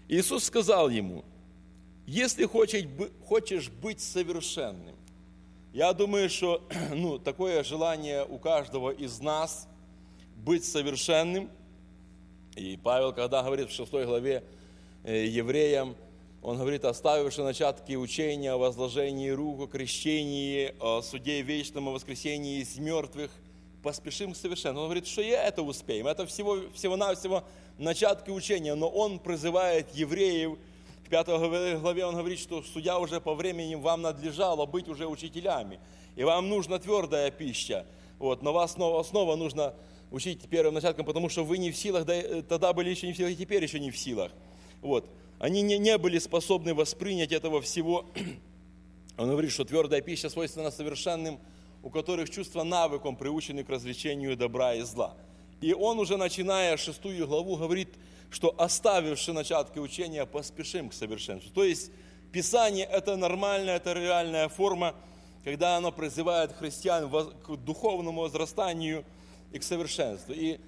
Иисус сказал ему: если хочешь быть совершенным, я думаю, что такое желание у каждого из нас быть совершенным. И Павел, когда говорит в 6 главе Евреям, он говорит: оставивши начатки учения о возложении рук, о крещении, о суде вечном, о воскресении из мертвых, поспешим к совершенству. Он говорит, что и это успеем. Это всего-навсего начатки учения. Но он призывает евреев, в 5 главе он говорит, что судя уже по времени вам надлежало быть уже учителями. И вам нужна твердая пища. Но вас снова нужно учить первым начаткам, потому что вы не в силах, тогда были еще не в силах, и теперь еще не в силах. Они не были способны воспринять этого всего. Он говорит, что твердая пища свойственна совершенным, у которых чувства навыком приучены к развлечению добра и зла. И он уже, начиная 6 главу, говорит, что оставивши начатки учения, поспешим к совершенству. То есть Писание – это нормальная, это реальная форма, когда оно призывает христиан к духовному возрастанию и к совершенству. И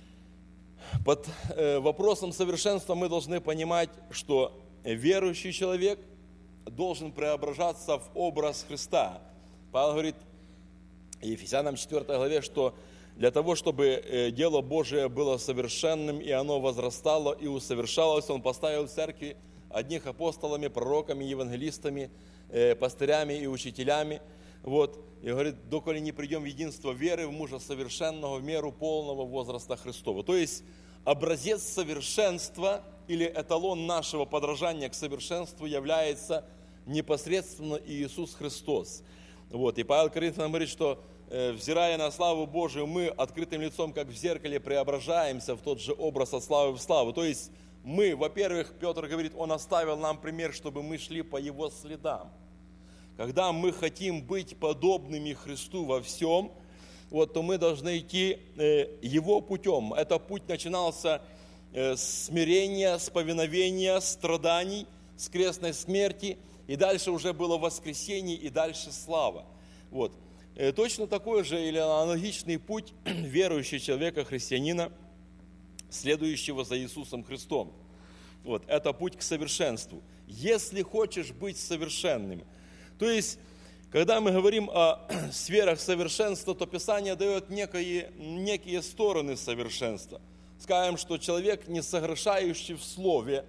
под вопросом совершенства мы должны понимать, что верующий человек должен преображаться в образ Христа. Павел говорит Ефесянам 4 главе, что для того, чтобы дело Божие было совершенным, и оно возрастало и усовершалось, Он поставил в церкви одних апостолами, пророками, евангелистами, пастырями и учителями. И говорит, доколе не придем в единство веры, в мужа совершенного, в меру полного возраста Христова. То есть образец совершенства или эталон нашего подражания к совершенству является непосредственно Иисус Христос. И Павел Коринфянам говорит, что взирая на славу Божию, мы открытым лицом, как в зеркале, преображаемся в тот же образ от славы в славу. То есть мы, во-первых, Петр говорит, он оставил нам пример, чтобы мы шли по его следам. Когда мы хотим быть подобными Христу во всем, то мы должны идти его путем. Этот путь начинался с смирения, с повиновения, страданий, с крестной смерти, и дальше уже было воскресение, и дальше слава. Точно такой же или аналогичный путь верующего человека, христианина, следующего за Иисусом Христом. Это путь к совершенству. Если хочешь быть совершенным. То есть, когда мы говорим о сферах совершенства, то Писание дает некие стороны совершенства. Скажем, что человек, не согрешающий в слове,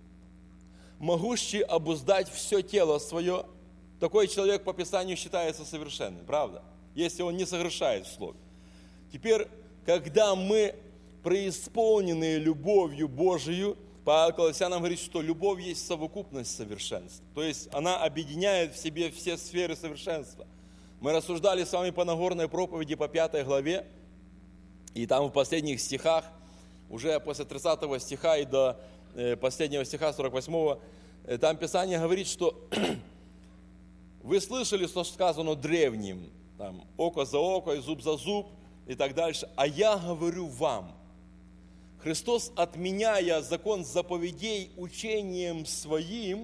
могущий обуздать все тело свое, такой человек по Писанию считается совершенным, правда? Если он не согрешает в слове. Теперь, когда мы преисполнены любовью Божию, Павел Колоссянам говорит, что любовь есть совокупность совершенства. То есть она объединяет в себе все сферы совершенства. Мы рассуждали с вами по Нагорной проповеди по 5 главе, и там в последних стихах, уже после 30 стиха и до последнего стиха 48, там Писание говорит, что вы слышали, что сказано древним, там, око за око и зуб за зуб и так дальше, а я говорю вам. Христос, отменяя закон заповедей учением своим,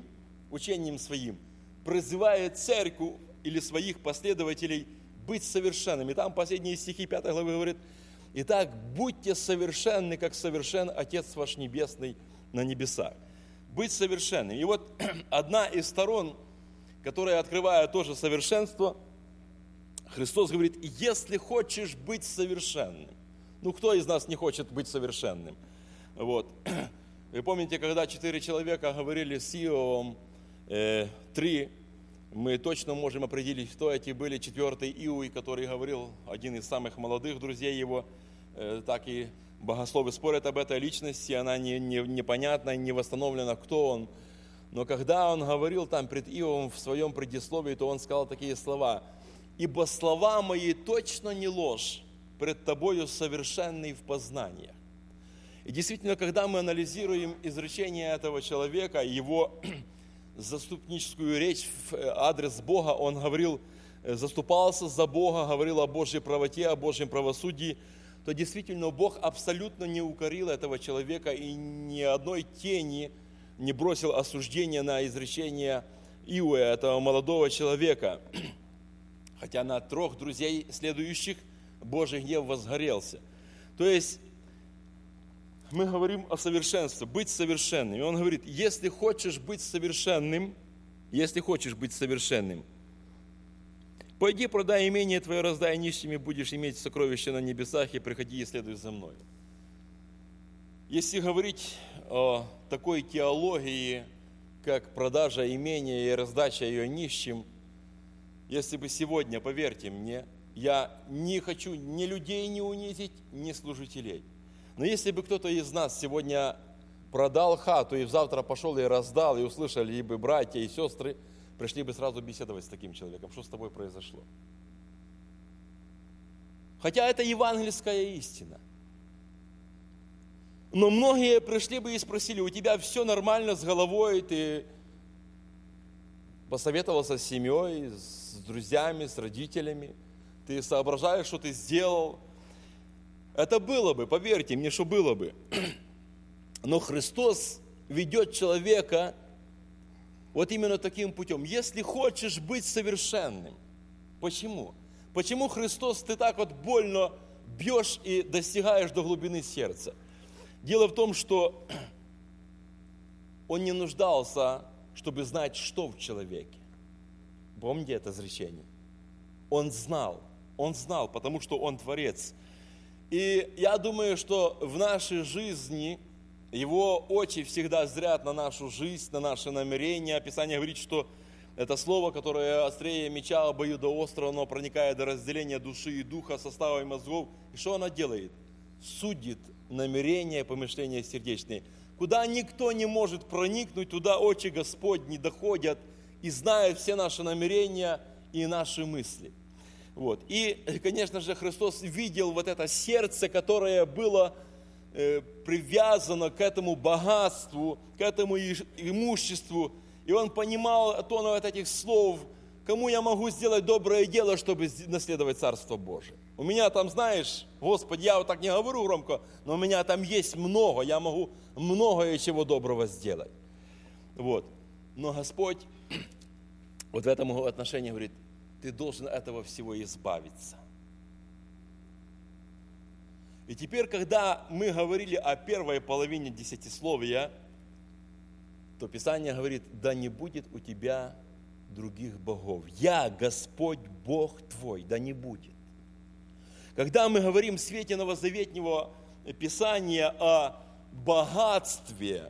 призывает церковь или своих последователей быть совершенными. Там последние стихи 5 главы говорят: «Итак, будьте совершенны, как совершен Отец ваш Небесный на небесах». Быть совершенным. И одна из сторон, которая открывает тоже совершенство, Христос говорит: если хочешь быть совершенным. Кто из нас не хочет быть совершенным? Вы помните, когда 4 человека говорили с Иовом, 3, мы точно можем определить, кто эти были. 4-й Иуй, который говорил, один из самых молодых друзей его, так и богословы спорят об этой личности, она непонятна, не восстановлена, кто он. Но когда он говорил там пред Иовом в своем предисловии, то он сказал такие слова: «Ибо слова мои точно не ложь, пред тобою совершенный в познаниях». И действительно, когда мы анализируем изречение этого человека, его заступническую речь в адрес Бога, он говорил, заступался за Бога, говорил о Божьей правоте, о Божьем правосудии, то действительно Бог абсолютно не укорил этого человека и ни одной тени не бросил осуждения на изречение Иуя, этого молодого человека. Хотя на 3 друзей следующих Божий гнев возгорелся. То есть мы говорим о совершенстве, быть совершенным. И он говорит, если хочешь быть совершенным, пойди, продай имение твое, раздай нищим, и будешь иметь сокровища на небесах, и приходи и следуй за мной. Если говорить о такой теологии, как продажа имения и раздача ее нищим, если бы сегодня, поверьте мне, я не хочу ни людей не унизить, ни служителей. Но если бы кто-то из нас сегодня продал хату и завтра пошел и раздал, и услышали бы братья и сестры, пришли бы сразу беседовать с таким человеком, что с тобой произошло. Хотя это евангельская истина. Но многие пришли бы и спросили, у тебя все нормально с головой, ты посоветовался с семьей, с друзьями, с родителями, ты соображаешь, что ты сделал. Это было бы, поверьте мне, что было бы. Но Христос ведет человека вот именно таким путем. Если хочешь быть совершенным, почему? Почему Христос ты так вот больно бьешь и достигаешь до глубины сердца? Дело в том, что Он не нуждался, чтобы знать, что в человеке. Помните это изречение? Он знал, потому что Он Творец. И я думаю, что в нашей жизни Его очи всегда зрят на нашу жизнь, на наши намерения. Писание говорит, что это слово, которое острее меча обоюдоострого, оно проникает до разделения души и духа, состава и мозгов. И что оно делает? Судит намерения и помышления сердечные. Куда никто не может проникнуть, туда очи Господни доходят и знают все наши намерения и наши мысли. Вот. И, конечно же, Христос видел вот это сердце, которое было привязано к этому богатству, к этому имуществу. И Он понимал тон от этих слов, кому я могу сделать доброе дело, чтобы наследовать Царство Божие. У меня там, знаешь, Господи, я вот так не говорю громко, но у меня там есть много, я могу многое чего доброго сделать. Вот. Но Господь вот в этом отношении говорит, ты должен этого всего избавиться. И теперь, когда мы говорили о первой половине десятисловия, то Писание говорит, да не будет у тебя других богов. Я, Господь, Бог твой, да не будет. Когда мы говорим в свете новозаветнего Писания о богатстве,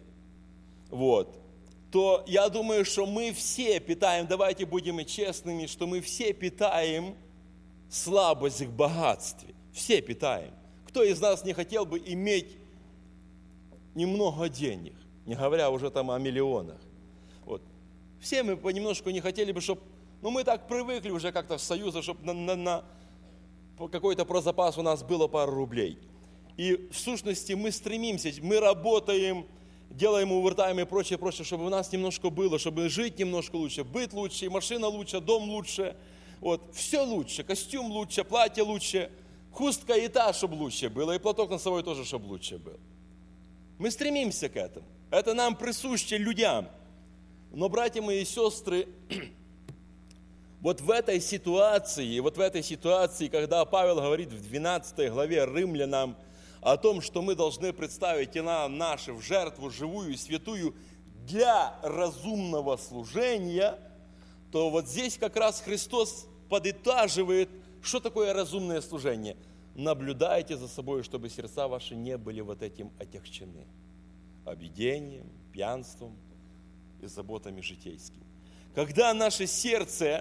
то я думаю, что мы все питаем, давайте будем и честными, что мы все питаем слабость к богатству. Все питаем. Кто из нас не хотел бы иметь немного денег, не говоря уже там о миллионах? Вот. Все мы понемножку не хотели бы, чтобы... мы так привыкли уже как-то в Союзе, чтобы на какой-то про запас у нас было пару рублей. И в сущности мы стремимся, мы работаем, делаем увертайм и прочее, чтобы у нас немножко было, чтобы жить немножко лучше, быть лучше, машина лучше, дом лучше, все лучше, костюм лучше, платье лучше, хустка и та, чтобы лучше было, и платок носовой тоже, чтобы лучше был. Мы стремимся к этому. Это нам присуще людям. Но, братья мои и сестры, вот в этой ситуации, когда Павел говорит в 12 главе Римлянам о том, что мы должны представить тела наши в жертву живую и святую для разумного служения, то вот здесь как раз Христос подытаживает, что такое разумное служение. Наблюдайте за собой, чтобы сердца ваши не были вот этим отягчены объедением, пьянством и заботами житейскими. Когда наше сердце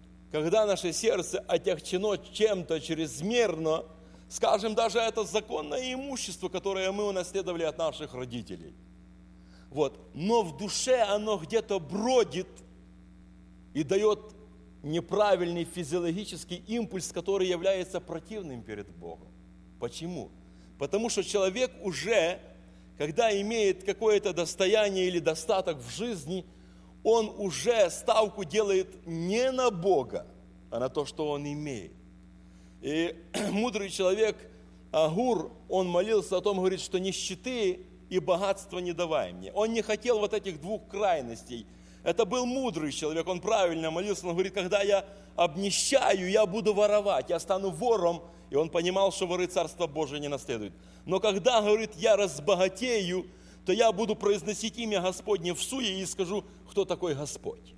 отягчено чем-то чрезмерно, скажем, даже это законное имущество, которое мы унаследовали от наших родителей, но в душе оно где-то бродит и дает неправильный физиологический импульс, который является противным перед Богом. Почему? Потому что человек уже, когда имеет какое-то достояние или достаток в жизни, он уже ставку делает не на Бога, а на то, что он имеет. И мудрый человек Агур, он молился о том, говорит, что нищеты и богатства не давай мне. Он не хотел вот этих двух крайностей. Это был мудрый человек, он правильно молился, он говорит, когда я обнищаю, я буду воровать, я стану вором, и он понимал, что воры Царства Божие не наследуют. Но когда, говорит, я разбогатею, то я буду произносить имя Господне в суе и скажу, кто такой Господь.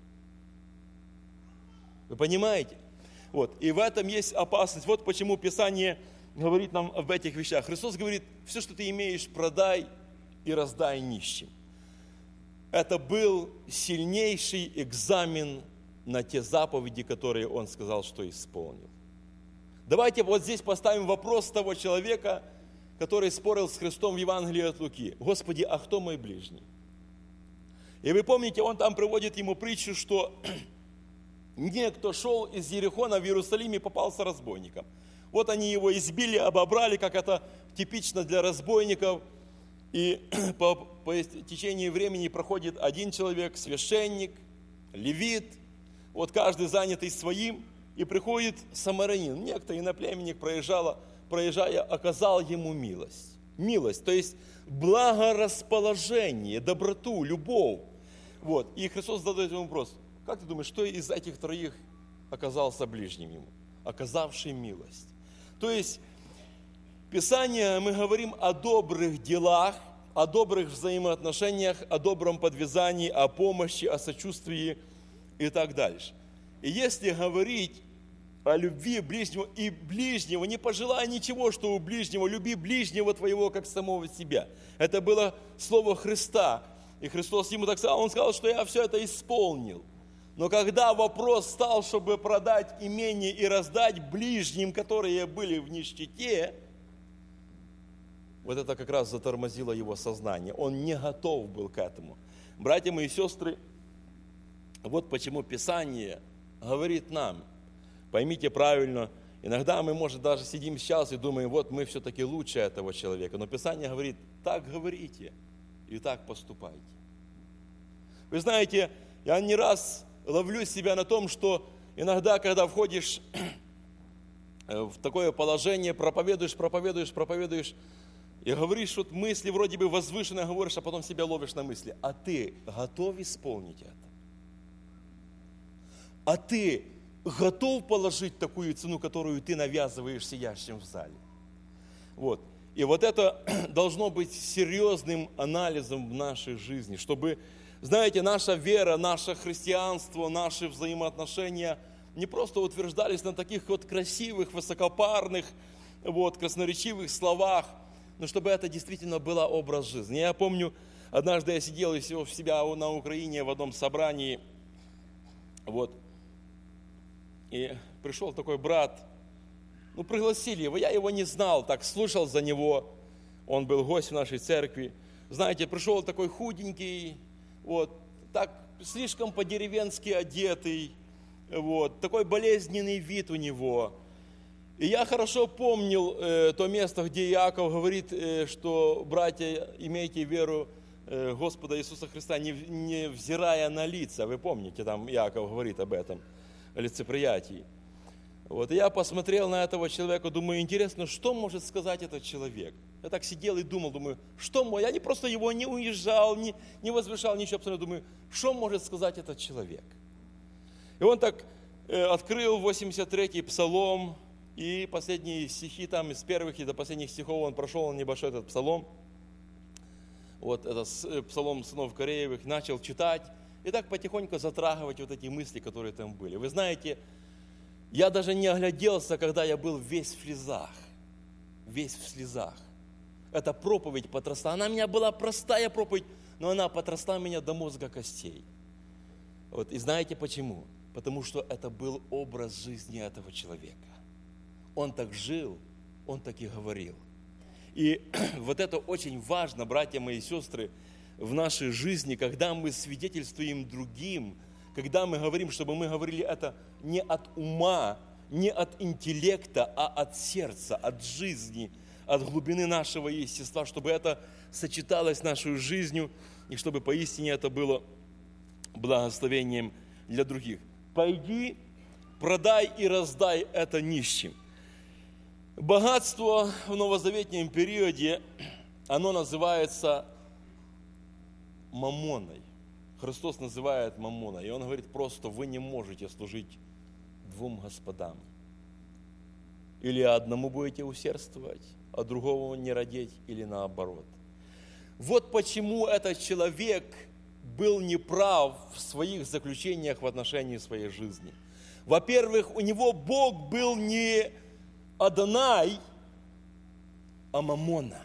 Вы понимаете? Вот. И в этом есть опасность. Вот почему Писание говорит нам об этих вещах. Христос говорит, все, что ты имеешь, продай и раздай нищим. Это был сильнейший экзамен на те заповеди, которые Он сказал, что исполнил. Давайте вот здесь поставим вопрос того человека, который спорил с Христом в Евангелии от Луки. Господи, а кто мой ближний? И вы помните, он там приводит ему притчу, что некто шел из Иерихона в Иерусалим и попался разбойникам. Вот они его избили, обобрали, как это типично для разбойников. И по течению времени проходит один человек, священник, левит, вот каждый занятый своим, и приходит самарянин. Некто иноплеменник, проезжая, оказал ему милость. Милость, то есть благорасположение, доброту, любовь. Вот. И Христос задает ему вопрос, как ты думаешь, что из этих троих оказался ближним ему? Оказавший милость. То есть Писание, мы говорим о добрых делах, о добрых взаимоотношениях, о добром подвязании, о помощи, о сочувствии и так дальше. И если говорить о любви ближнего и ближнего, не пожелай ничего, что у ближнего, люби ближнего твоего, как самого себя. Это было слово Христа. И Христос ему так сказал, он сказал, что я все это исполнил. Но когда вопрос стал, чтобы продать имение и раздать ближним, которые были в нищете, вот это как раз затормозило его сознание. Он не готов был к этому. Братья мои и сестры, вот почему Писание говорит нам, поймите правильно, иногда мы, может, даже сидим сейчас и думаем, вот мы все-таки лучше этого человека. Но Писание говорит, так говорите и так поступайте. Вы знаете, я не раз ловлю себя на том, что иногда, когда входишь в такое положение, проповедуешь, и говоришь вот мысли вроде бы возвышенно говоришь, а потом себя ловишь на мысли. А ты готов исполнить это? А ты готов положить такую цену, которую ты навязываешь сидящим в зале? Вот. И вот это должно быть серьезным анализом в нашей жизни, чтобы, знаете, наша вера, наше христианство, наши взаимоотношения не просто утверждались на таких вот красивых, высокопарных, вот, красноречивых словах, но чтобы это действительно был образ жизни. Я помню, однажды я сидел у себя на Украине в одном собрании, вот, и пришел такой брат, пригласили его, я его не знал, так слушал за него, он был гость в нашей церкви. Знаете, пришел такой худенький, вот, так слишком по-деревенски одетый, вот, такой болезненный вид у него. И я хорошо помнил то место, где Иаков говорит, что, братья, имейте веру Господа Иисуса Христа, не взирая на лица. Вы помните, там Иаков говорит об этом, о лицеприятии. Вот, и я посмотрел на этого человека, думаю, интересно, что может сказать этот человек? Я так сидел и думаю, что я не просто его не уезжал, не возвышал, ничего абсолютно, думаю, что может сказать этот человек? И он так открыл 83-й псалом, и последние стихи там из первых и до последних стихов он прошел небольшой этот псалом. Вот этот псалом сынов Кореевых начал читать и так потихоньку затрагивать вот эти мысли, которые там были. Вы знаете, я даже не огляделся, когда я был весь в слезах. Весь в слезах. Эта проповедь потрясла. Она меня была простая проповедь, но она потрясла меня до мозга костей. Вот, и знаете почему? Потому что это был образ жизни этого человека. Он так жил, он так и говорил. И вот это очень важно, братья мои и сестры, в нашей жизни, когда мы свидетельствуем другим, когда мы говорим, чтобы мы говорили это не от ума, не от интеллекта, а от сердца, от жизни, от глубины нашего естества, чтобы это сочеталось с нашей жизнью, и чтобы поистине это было благословением для других. Пойди, продай и раздай это нищим. Богатство в новозаветнем периоде, оно называется маммоной. Христос называет маммоной. И Он говорит просто, вы не можете служить двум господам. Или одному будете усердствовать, а другого не родить, или наоборот. Вот почему этот человек был неправ в своих заключениях в отношении своей жизни. Во-первых, у него Бог был не Адонай, а Мамона.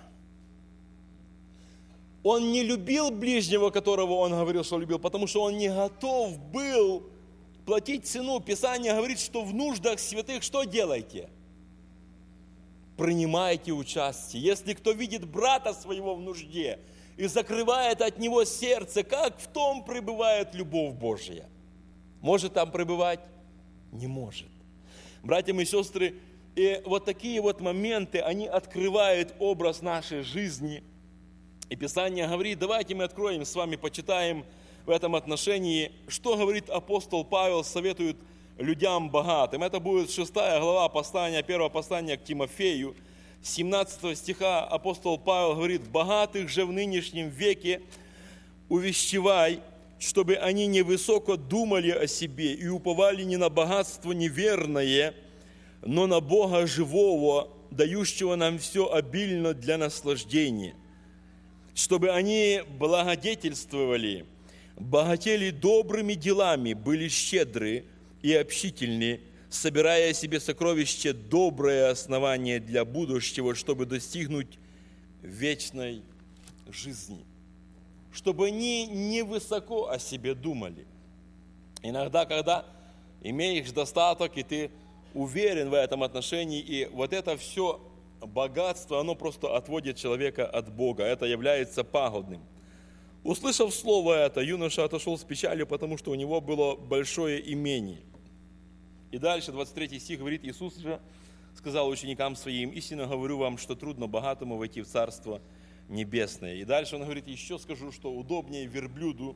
Он не любил ближнего, которого он говорил, что любил, потому что он не готов был платить цену. Писание говорит, что в нуждах святых что делайте? Принимайте участие. Если кто видит брата своего в нужде и закрывает от него сердце, как в том пребывает любовь Божья? Может там пребывать? Не может. Братья и сестры, и вот такие вот моменты, они открывают образ нашей жизни. И Писание говорит, давайте мы откроем с вами, почитаем в этом отношении, что говорит апостол Павел, советует людям богатым. Это будет 6 глава послания, 1 послания к Тимофею, 17 стиха апостол Павел говорит, богатых же в нынешнем веке увещевай, чтобы они невысоко думали о себе и уповали не на богатство неверное, но на Бога живого, дающего нам все обильно для наслаждения, чтобы они благодетельствовали, богатели добрыми делами, были щедры и общительны, собирая себе сокровище доброе основание для будущего, чтобы достигнуть вечной жизни. Чтобы они невысоко о себе думали. Иногда, когда имеешь достаток, и ты уверен в этом отношении, и вот это все богатство, оно просто отводит человека от Бога. Это является пагубным. Услышав слово это, юноша отошел с печалью, потому что у него было большое имение. И дальше, 23 стих говорит, Иисус же сказал ученикам своим, истинно говорю вам, что трудно богатому войти в Царство Небесное. И дальше он говорит, еще скажу, что удобнее верблюду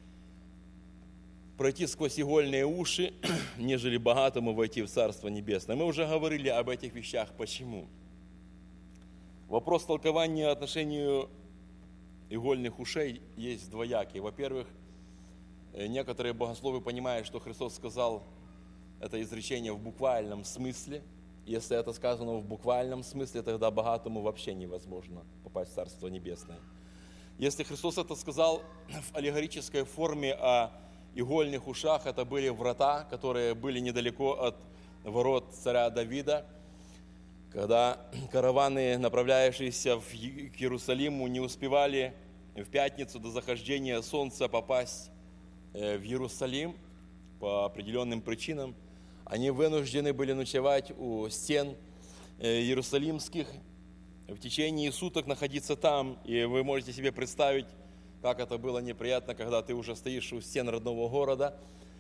пройти сквозь игольные уши, нежели богатому войти в Царство Небесное. Мы уже говорили об этих вещах. Почему? Вопрос толкования отношению игольных ушей есть двоякий. Во-первых, некоторые богословы понимают, что Христос сказал это изречение в буквальном смысле. Если это сказано в буквальном смысле, тогда богатому вообще невозможно попасть в Царство Небесное. Если Христос это сказал в аллегорической форме о игольных ушах, это были врата, которые были недалеко от ворот царя Давида. Когда караваны, направляющиеся к Иерусалиму, не успевали в пятницу до захождения солнца попасть в Иерусалим по определенным причинам, они вынуждены были ночевать у стен иерусалимских, в течение суток находиться там. И вы можете себе представить, как это было неприятно, когда ты уже стоишь у стен родного города,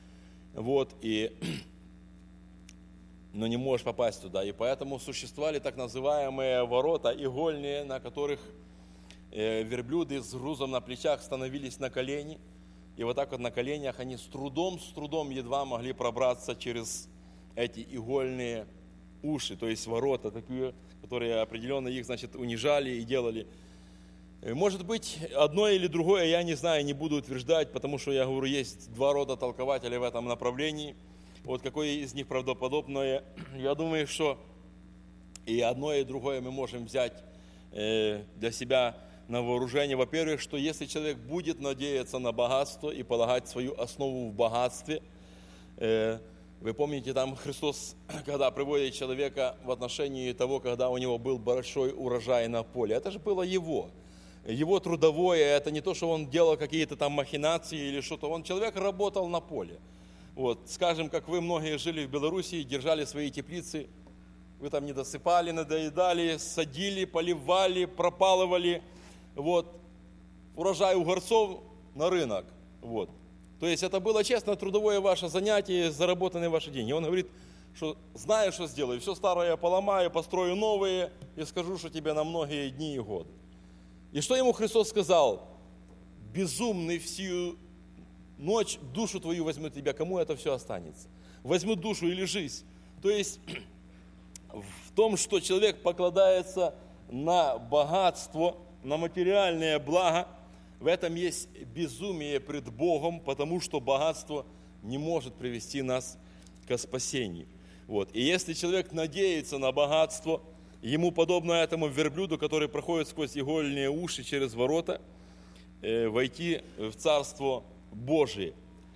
но не можешь попасть туда. И поэтому существовали так называемые ворота игольные, на которых верблюды с грузом на плечах становились на колени. И вот так вот на коленях они с трудом едва могли пробраться через эти игольные уши, то есть ворота такие, которые определенно их, унижали и делали. Может быть, одно или другое, я не знаю, не буду утверждать, потому что, я говорю, есть два рода толкователей в этом направлении. Вот какое из них правдоподобное, я думаю, что и одно, и другое мы можем взять для себя на вооружение. Во-первых, что если человек будет надеяться на богатство и полагать свою основу в богатстве, вы помните, там Христос, когда приводит человека в отношении того, когда у него был большой урожай на поле, это же было его трудовое, это не то, что он делал какие-то там махинации или что-то, человек работал на поле. Скажем, как вы многие жили в Белоруссии, держали свои теплицы, вы там не досыпали, надоедали, садили, поливали, пропалывали, урожай угорцов на рынок, То есть это было честно трудовое ваше занятие, заработанные ваши деньги. Он говорит, что знаю, что сделаю, все старое я поломаю, построю новые и скажу, что тебе на многие дни и годы. И что ему Христос сказал? Безумный всю ночь душу твою возьмет тебя, кому это все останется? Возьмут душу или жизнь. То есть в том, что человек покладается на богатство, на материальное благо, в этом есть безумие пред Богом, потому что богатство не может привести нас к спасению. Вот. И если человек надеется на богатство, ему подобно этому верблюду, который проходит сквозь игольные уши через ворота, войти в Царство Божие.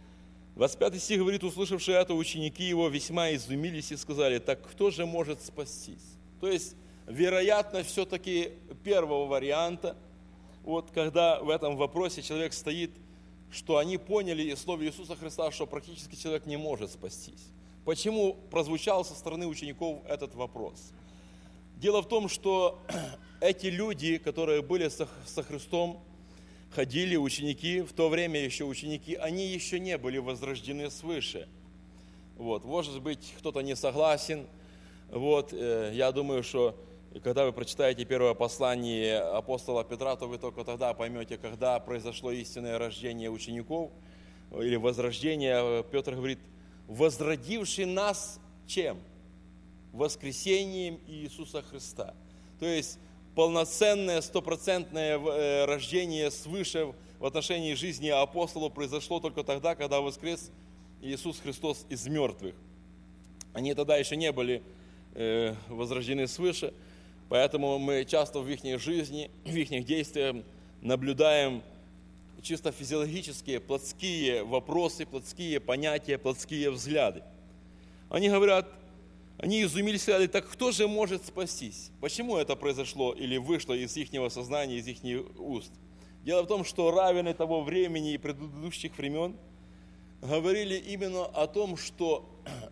25 стих говорит: услышавшие это, ученики его весьма изумились и сказали: так кто же может спастись? То есть, вероятно, все-таки первого варианта, вот когда в этом вопросе человек стоит, что они поняли из слов Иисуса Христа, что практически человек не может спастись. Почему прозвучал со стороны учеников этот вопрос? Дело в том, что эти люди, которые были со Христом, ходили, ученики, в то время еще ученики, они еще не были возрождены свыше. Вот. Может быть, кто-то не согласен. Вот. Я думаю, что когда вы прочитаете первое послание апостола Петра, то вы только тогда поймете, когда произошло истинное рождение учеников или возрождение. Петр говорит: возродивший нас чем? Воскресением Иисуса Христа. То есть полноценное, стопроцентное рождение свыше в отношении жизни апостолов произошло только тогда, когда воскрес Иисус Христос из мертвых. Они тогда еще не были возрождены свыше, поэтому мы часто в их жизни, в их действиях наблюдаем чисто физиологические, плотские вопросы, плотские понятия, плотские взгляды. Они говорят, они изумились и сказали: так кто же может спастись? Почему это произошло или вышло из их сознания, из их уст? Дело в том, что раввины того времени и предыдущих времен говорили именно о том, что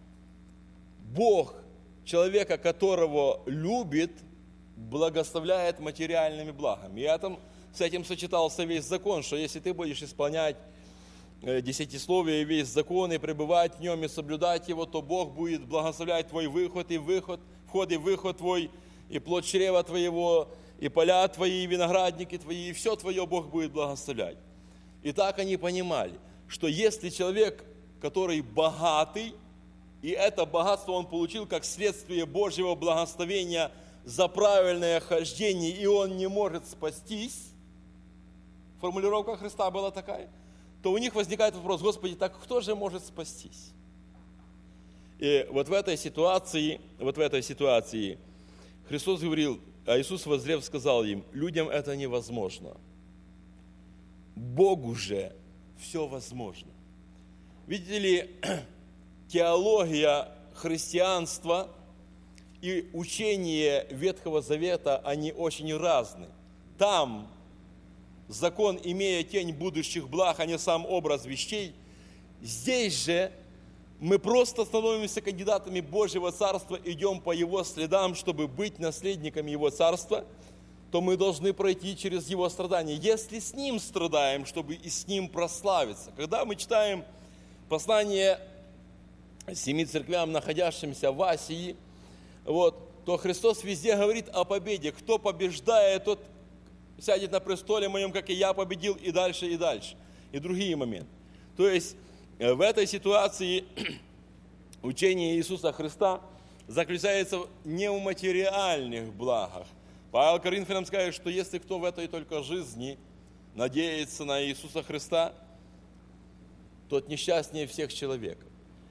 Бог, человека, которого любит, благословляет материальными благами. И с этим сочетался весь закон, что если ты будешь исполнять десятисловие, весь закон, и пребывать в нем, и соблюдать его, то Бог будет благословлять твой вход и выход твой, и плод чрева твоего, и поля твои, и виноградники твои, и все твое Бог будет благословлять. И так они понимали, что если человек, который богатый, и это богатство он получил как следствие Божьего благословения за правильное хождение, и он не может спастись, формулировка Христа была такая, то у них возникает вопрос: Господи, так кто же может спастись? И вот в этой ситуации Христос говорил, а Иисус, воззрев, сказал им: людям это невозможно, Богу же все возможно. Видите ли, теология христианства и учение Ветхого Завета, они очень разные. Там закон, имея тень будущих благ, а не сам образ вещей. Здесь же мы просто становимся кандидатами Божьего Царства, идем по Его следам, чтобы быть наследниками Его Царства, то мы должны пройти через Его страдания. Если с Ним страдаем, чтобы и с Ним прославиться. Когда мы читаем послание 7 церквям, находящимся в Асии, то Христос везде говорит о победе. Кто побеждает, тот сядет на престоле моем, как и я победил, и дальше, и дальше. И другие моменты. То есть в этой ситуации учение Иисуса Христа заключается не в материальных благах. Павел Коринфянам скажет, что если кто в этой только жизни надеется на Иисуса Христа, тот несчастнее всех человеков.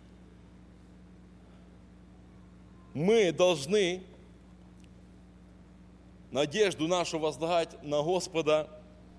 Мы должны надежду нашу возлагать на Господа.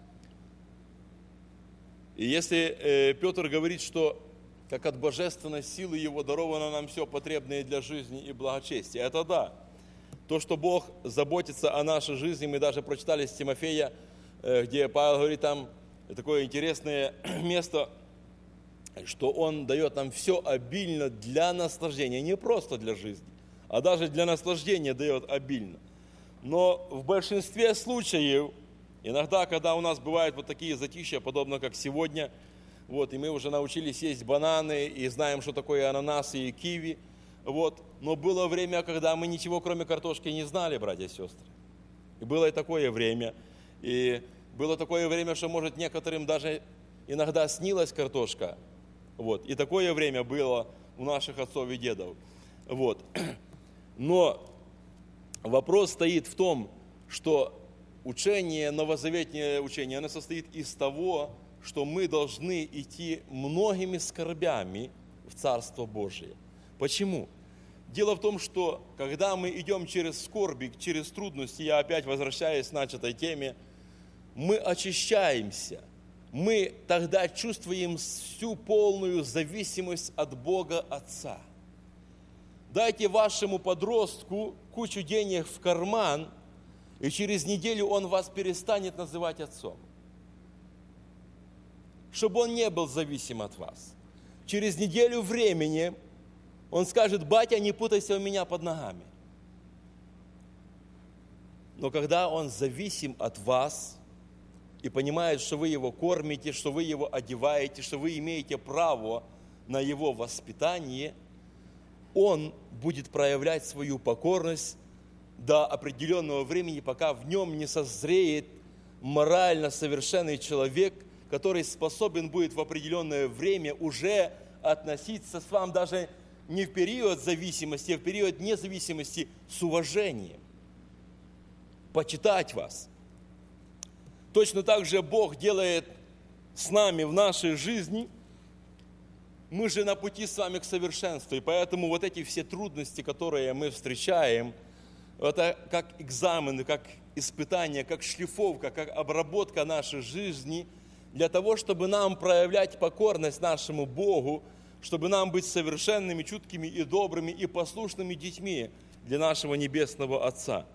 И если Петр говорит, что как от божественной силы Его даровано нам все потребное для жизни и благочестия, это да. То, что Бог заботится о нашей жизни, мы даже прочитали с Тимофея, где Павел говорит, там такое интересное место, что Он дает нам все обильно для наслаждения, не просто для жизни, а даже для наслаждения дает обильно. Но в большинстве случаев, иногда, когда у нас бывают вот такие затишья, подобно как сегодня, и мы уже научились есть бананы и знаем, что такое ананасы и киви, но было время, когда мы ничего, кроме картошки, не знали, братья и сестры. И было и такое время. И было такое время, что, может, некоторым даже иногда снилась картошка. И такое время было у наших отцов и дедов. Но вопрос стоит в том, что учение, новозаветное учение, оно состоит из того, что мы должны идти многими скорбями в Царство Божие. Почему? Дело в том, что когда мы идем через скорби, через трудности, я опять возвращаюсь к начатой теме, мы очищаемся. Мы тогда чувствуем всю полную зависимость от Бога Отца. Дайте вашему подростку кучу денег в карман, и через неделю он вас перестанет называть отцом. Чтобы он не был зависим от вас. Через неделю времени он скажет: батя, не путайся у меня под ногами. Но когда он зависим от вас и понимает, что вы его кормите, что вы его одеваете, что вы имеете право на его воспитание, он будет проявлять свою покорность до определенного времени, пока в нем не созреет морально совершенный человек, который способен будет в определенное время уже относиться с вами даже не в период зависимости, а в период независимости с уважением, почитать вас. Точно так же Бог делает с нами в нашей жизни. Мы же на пути с вами к совершенству, и поэтому вот эти все трудности, которые мы встречаем, это как экзамены, как испытания, как шлифовка, как обработка нашей жизни для того, чтобы нам проявлять покорность нашему Богу, чтобы нам быть совершенными, чуткими и добрыми и послушными детьми для нашего Небесного Отца.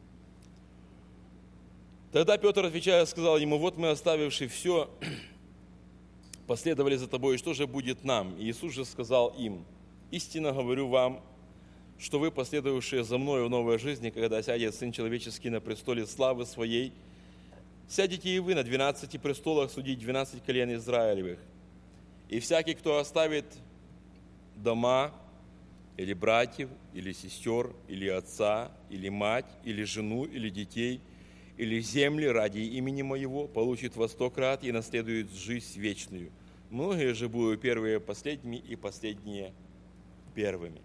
Тогда Петр, отвечая, сказал ему: вот мы, оставивши все, последовали за тобой, и что же будет нам? И Иисус же сказал им: истинно говорю вам, что вы, последовавшие за мною в новой жизни, когда сядет Сын Человеческий на престоле славы Своей, сядете и вы на 12 престолах судить 12 колен Израилевых. И всякий, кто оставит дома, или братьев, или сестер, или отца, или мать, или жену, или детей, или земли ради имени Моего, получит во 100 крат и наследует жизнь вечную. Многие же будут первые последними, и последние первыми.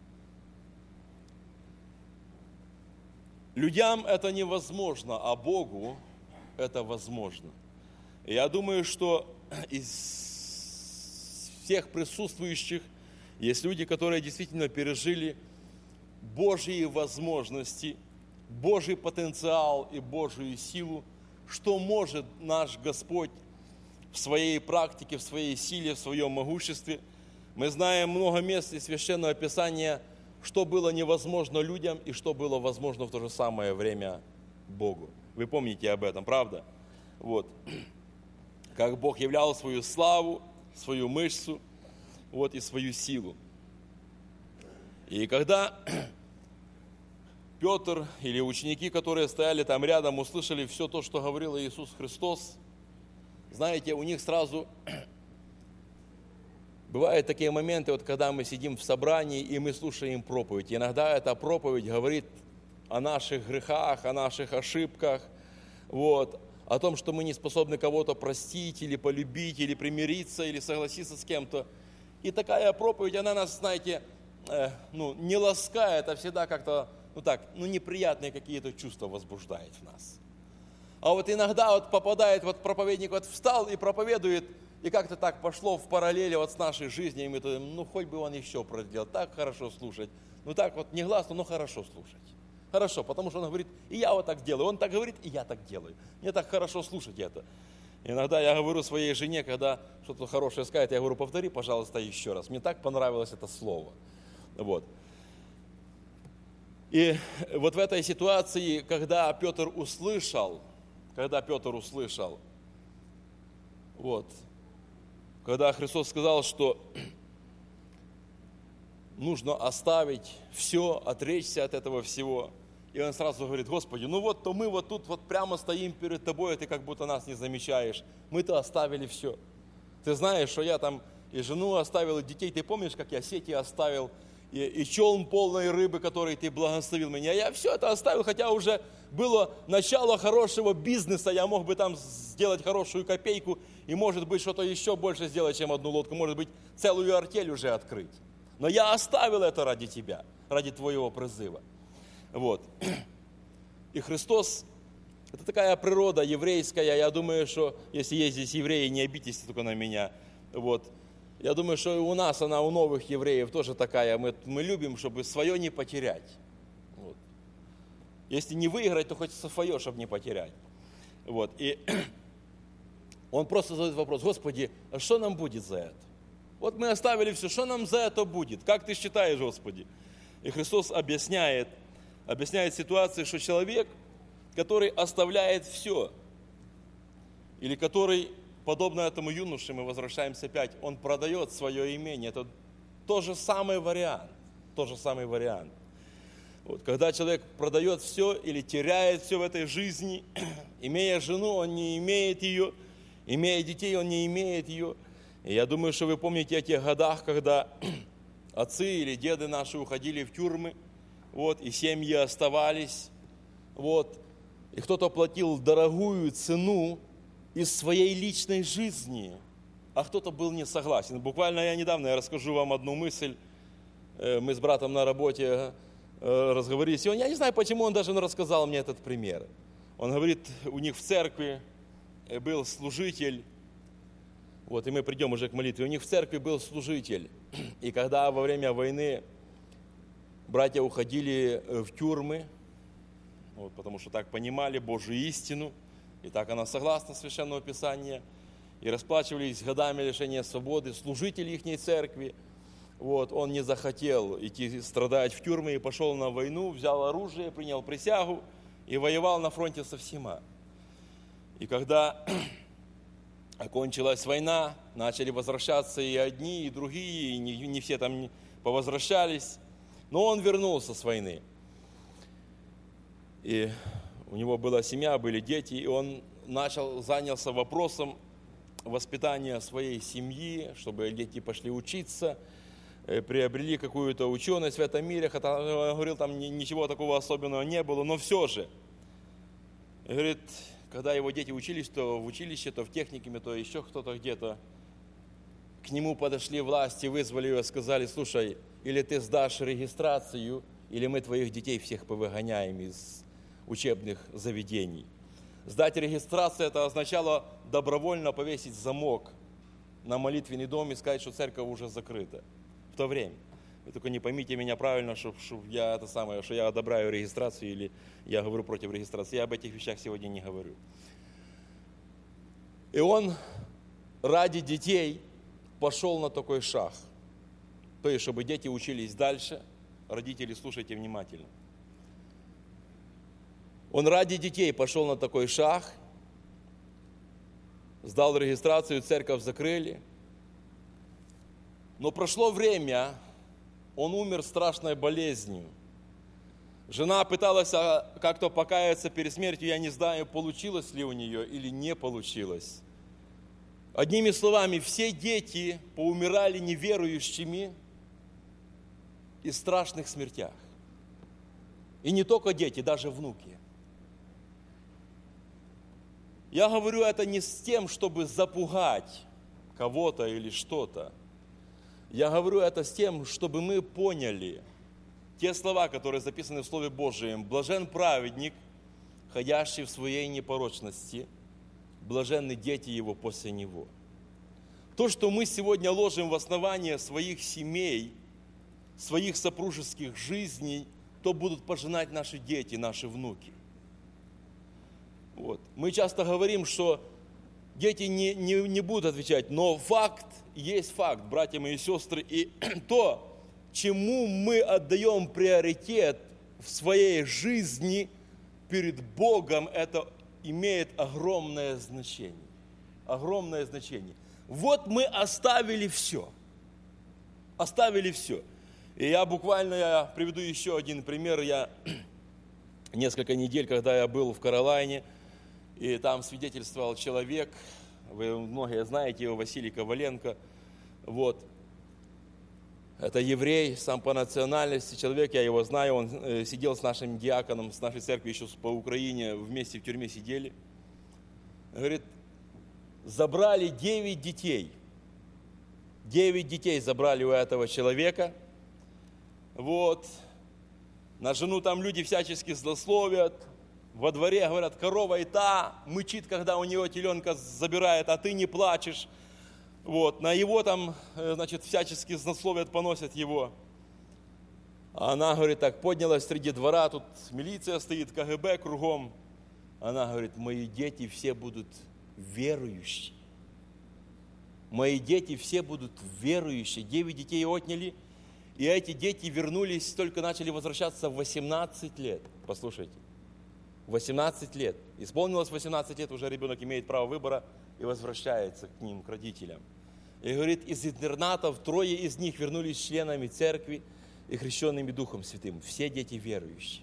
Людям это невозможно, а Богу это возможно. И я думаю, что из всех присутствующих есть люди, которые действительно пережили Божьи возможности, Божий потенциал и Божию силу, что может наш Господь в своей практике, в своей силе, в своем могуществе. Мы знаем много мест из Священного Писания, что было невозможно людям и что было возможно в то же самое время Богу. Вы помните об этом, правда? Вот. Как Бог являл свою славу, свою мышцу, вот, и свою силу. И когда Петр или ученики, которые стояли там рядом, услышали все то, что говорил Иисус Христос, знаете, у них сразу бывают такие моменты, вот когда мы сидим в собрании и мы слушаем проповедь. Иногда эта проповедь говорит о наших грехах, о наших ошибках, вот, о том, что мы не способны кого-то простить, или полюбить, или примириться, или согласиться с кем-то. И такая проповедь, она нас, знаете, не ласкает, а всегда как-то, неприятные какие-то чувства возбуждает в нас. А вот иногда вот попадает, вот проповедник вот встал и проповедует, и как-то так пошло в параллели вот с нашей жизнью, и мы думаем, хоть бы он еще проделал, так хорошо слушать. Так вот не гласно, но хорошо слушать. Хорошо, потому что он говорит, и я вот так делаю. Он так говорит, и я так делаю. Мне так хорошо слушать это. Иногда я говорю своей жене, когда что-то хорошее скажет, я говорю, повтори, пожалуйста, еще раз. Мне так понравилось это слово. Вот. И вот в этой ситуации, когда Петр услышал, вот, когда Христос сказал, что нужно оставить все, отречься от этого всего, и он сразу говорит, Господи, то мы вот тут вот прямо стоим перед Тобой, а Ты как будто нас не замечаешь. Мы-то оставили все. Ты знаешь, что я там и жену оставил, и детей. Ты помнишь, как я сети оставил, и челн полной рыбы, который Ты благословил меня. Я все это оставил, хотя уже было начало хорошего бизнеса, я мог бы там сделать хорошую копейку, и может быть что-то еще больше сделать, чем одну лодку, может быть целую артель уже открыть. Но я оставил это ради Тебя, ради Твоего призыва. Вот. И Христос, это такая природа еврейская, я думаю, что если есть здесь евреи, не обидитесь только на меня. Вот. Я думаю, что и у нас, она у новых евреев тоже такая. Мы любим, чтобы свое не потерять. Вот. Если не выиграть, то хоть свое, чтобы не потерять. Вот. И он просто задает вопрос: Господи, а что нам будет за это? Вот мы оставили все, что нам за это будет? Как ты считаешь, Господи? И Христос объясняет ситуацию, что человек, который оставляет все, или который, подобно этому юноше, мы возвращаемся опять, он продает свое имение. Это тот же самый вариант. Вот, когда человек продает все или теряет все в этой жизни, имея жену, он не имеет ее, имея детей, он не имеет ее. И я думаю, что вы помните о тех годах, когда отцы или деды наши уходили в тюрьмы, вот, и семьи оставались, вот, и кто-то платил дорогую цену из своей личной жизни, а кто-то был не согласен. Буквально я расскажу вам одну мысль. Мы с братом на работе разговорились, и я не знаю, почему он даже рассказал мне этот пример. Он говорит, у них в церкви был служитель, вот, и мы придем уже к молитве, у них в церкви был служитель, и когда во время войны братья уходили в тюрьмы, вот, потому что так понимали Божью истину, и так она согласна Священного Писания, и расплачивались годами лишения свободы, служитель ихней церкви, вот, он не захотел идти страдать в тюрьмы и пошел на войну, взял оружие, принял присягу и воевал на фронте со всема. И когда окончилась война, начали возвращаться и одни, и другие, и не все там повозвращались, но он вернулся с войны. И у него была семья, были дети, и он занялся вопросом воспитания своей семьи, чтобы дети пошли учиться, приобрели какую-то ученость в этом мире, хотя, он говорил, там ничего такого особенного не было, но все же. И говорит, когда его дети учились, то в училище, то в техникуме, то еще кто-то где-то, к нему подошли власти, вызвали его и сказали, слушай, или ты сдашь регистрацию, или мы твоих детей всех повыгоняем из учебных заведений. Сдать регистрацию, это означало добровольно повесить замок на молитвенный дом и сказать, что церковь уже закрыта. В то время. Вы только не поймите меня правильно, что я одобряю регистрацию или я говорю против регистрации. Я об этих вещах сегодня не говорю. И он ради детей пошел на такой шаг. То есть, чтобы дети учились дальше. Родители, слушайте внимательно. Он ради детей пошел на такой шаг, сдал регистрацию, церковь закрыли. Но прошло время, он умер страшной болезнью. Жена пыталась как-то покаяться перед смертью, я не знаю, получилось ли у нее или не получилось. Одними словами, все дети поумирали неверующими и в страшных смертях. И не только дети, даже внуки. Я говорю это не с тем, чтобы запугать кого-то или что-то. Я говорю это с тем, чтобы мы поняли те слова, которые записаны в Слове Божьем. Блажен праведник, ходящий в своей непорочности, блаженны дети его после него. То, что мы сегодня ложим в основание своих семей, своих супружеских жизней, то будут пожинать наши дети, наши внуки. Вот. Мы часто говорим, что дети не будут отвечать, но факт есть факт, братья мои и сестры. И то, чему мы отдаем приоритет в своей жизни перед Богом, это имеет огромное значение. Огромное значение. Вот мы оставили все. Оставили все. И я приведу еще один пример. Я несколько недель, когда я был в Каролайне, и там свидетельствовал человек, вы многие знаете его, Василий Коваленко. Вот. Это еврей, сам по национальности человек, я его знаю, он сидел с нашим диаконом, с нашей церкви еще по Украине, вместе в тюрьме сидели. Говорит, забрали 9 детей. 9 детей забрали у этого человека. Вот. На жену там люди всячески злословят. Во дворе, говорят, корова и та мычит, когда у него теленка забирает, а ты не плачешь. Вот, на его там, значит, всячески злословят, поносят его. А она, говорит, так поднялась среди двора, тут милиция стоит, КГБ кругом. Она говорит, мои дети все будут верующие. Мои дети все будут верующие. 9 детей отняли, и эти дети вернулись, только начали возвращаться в 18 лет. Послушайте, 18 лет. Исполнилось 18 лет, уже ребенок имеет право выбора и возвращается к ним, к родителям. И говорит, из интернатов 3 из них вернулись членами церкви и хрещенными Духом Святым. Все дети верующие.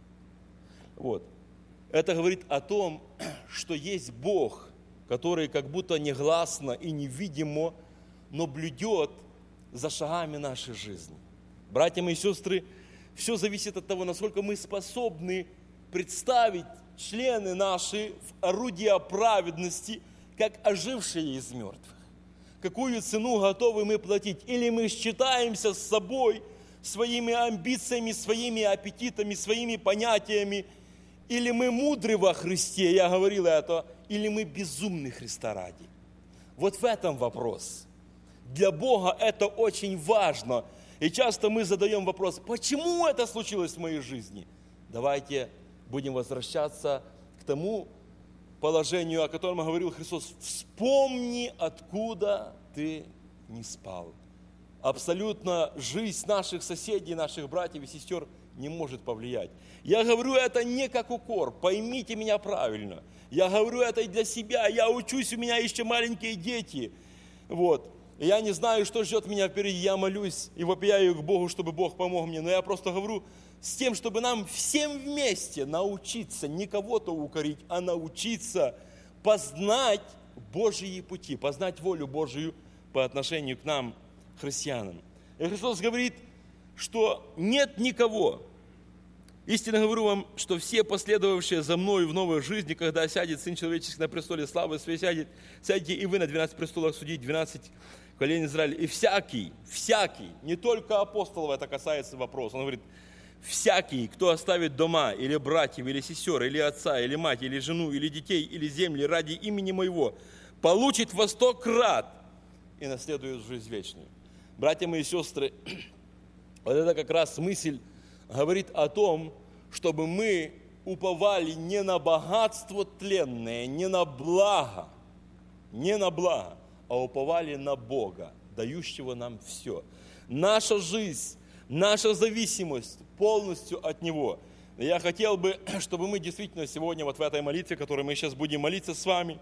Вот. Это говорит о том, что есть Бог, который как будто негласно и невидимо, но блюдет за шагами нашей жизни. Братья мои сестры, все зависит от того, насколько мы способны представить члены наши в орудие праведности, как ожившие из мертвых. Какую цену готовы мы платить? Или мы считаемся с собой, своими амбициями, своими аппетитами, своими понятиями, или мы мудры во Христе, я говорил это, или мы безумны Христа ради. Вот в этом вопрос. Для Бога это очень важно. И часто мы задаем вопрос, почему это случилось в моей жизни? Давайте будем возвращаться к тому положению, о котором говорил Христос. Вспомни, откуда ты не спал. Абсолютно жизнь наших соседей, наших братьев и сестер не может повлиять. Я говорю это не как укор, поймите меня правильно. Я говорю это и для себя, я учусь, у меня еще маленькие дети. Вот. И я не знаю, что ждет меня впереди, я молюсь и вопияю к Богу, чтобы Бог помог мне. Но я просто говорю с тем, чтобы нам всем вместе научиться, не кого-то укорить, а научиться познать Божьи пути, познать волю Божию по отношению к нам, христианам. И Христос говорит, что нет никого. Истинно говорю вам, что все последовавшие за мной в новой жизни, когда сядет Сын Человеческий на престоле славы своей, сядете и вы на 12 престолах судить 12 колен Израиля. И всякий, не только апостолов это касается вопроса, он говорит, всякий, кто оставит дома, или братьев, или сестер, или отца, или мать, или жену, или детей, или земли ради имени моего, получит во 100 крат и наследует жизнь вечную. Братья мои и сестры, вот это как раз мысль говорит о том, чтобы мы уповали не на богатство тленное, не на благо, а уповали на Бога, дающего нам все. Наша жизнь, наша зависимость полностью от Него. Я хотел бы, чтобы мы действительно сегодня вот в этой молитве, которой мы сейчас будем молиться с вами,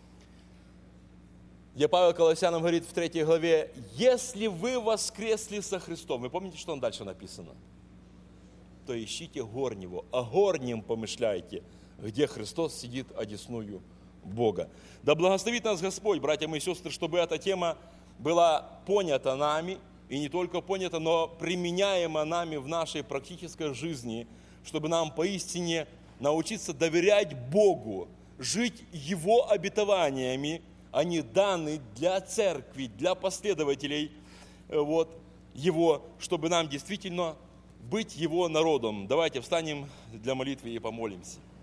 где Павел Колоссянам говорит в 3 главе, если вы воскресли со Христом, вы помните, что там дальше написано? То ищите горнего, о горнем помышляйте, где Христос сидит одесную Бога. Да благословит нас Господь, братья мои и сестры, чтобы эта тема была понята нами, и не только понята, но применяема нами в нашей практической жизни, чтобы нам поистине научиться доверять Богу, жить Его обетованиями, они даны для церкви, для последователей Его, чтобы нам действительно быть Его народом. Давайте встанем для молитвы и помолимся.